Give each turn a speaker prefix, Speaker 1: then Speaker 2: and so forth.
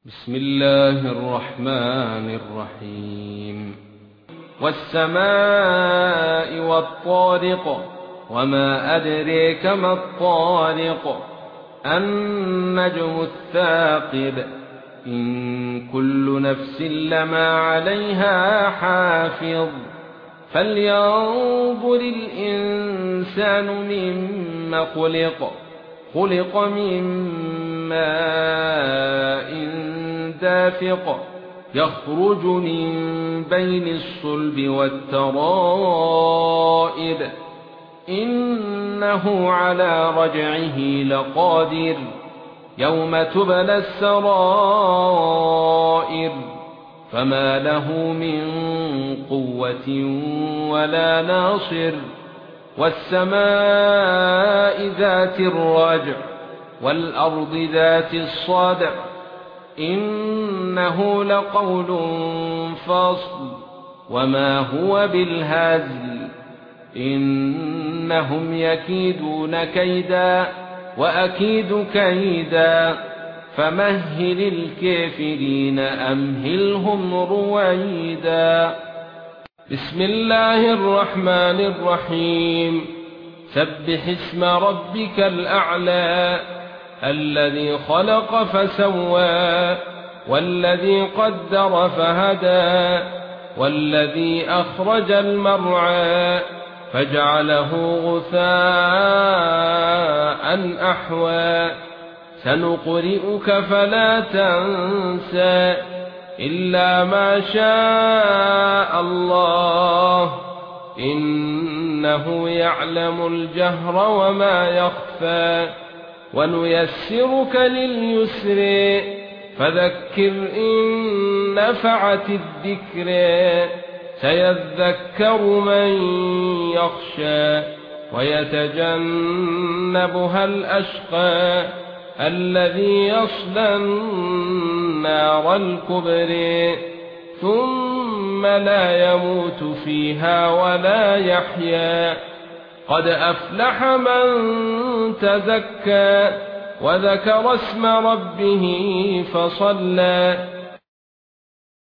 Speaker 1: بسم الله الرحمن الرحيم. والسماء والطارق، وما أدريك ما الطارق، النجم الثاقب، إن كل نفس لما عليها حافظ، فلينظر الإنسان مما خلق، خلق من ماء دافق، يخرج من بين الصلب والترائب، إنه على رجعه لقادر، يوم تبلى السرائر، فما له من قوة ولا ناصر. والسماء ذات الرجع، والأرض ذات الصدع، إنه لقول فصل، وما هو بالهزل، إنهم يكيدون كيدا وأكيد كيدا، فمهل الكافرين أمهلهم رويدا. بسم الله الرحمن الرحيم. سبح اسم ربك الأعلى، الذي خلق فسوى، والذي قدر فهدى، والذي أخرج المرعى فجعله غثاء أحوى. سنقرئك فلا تنسى إلا ما شاء الله، إنه يعلم الجهر وما يخفى. ونيسرك لليسر، فذكر إن نفعت الذكر، سيذكر من يخشى، ويتجنبها الأشقى، الذي يصلى النار الكبرى، ثم لا يموت فيها ولا يحيا. قد أفلح من تزكى، وذكر اسم ربه فصلى.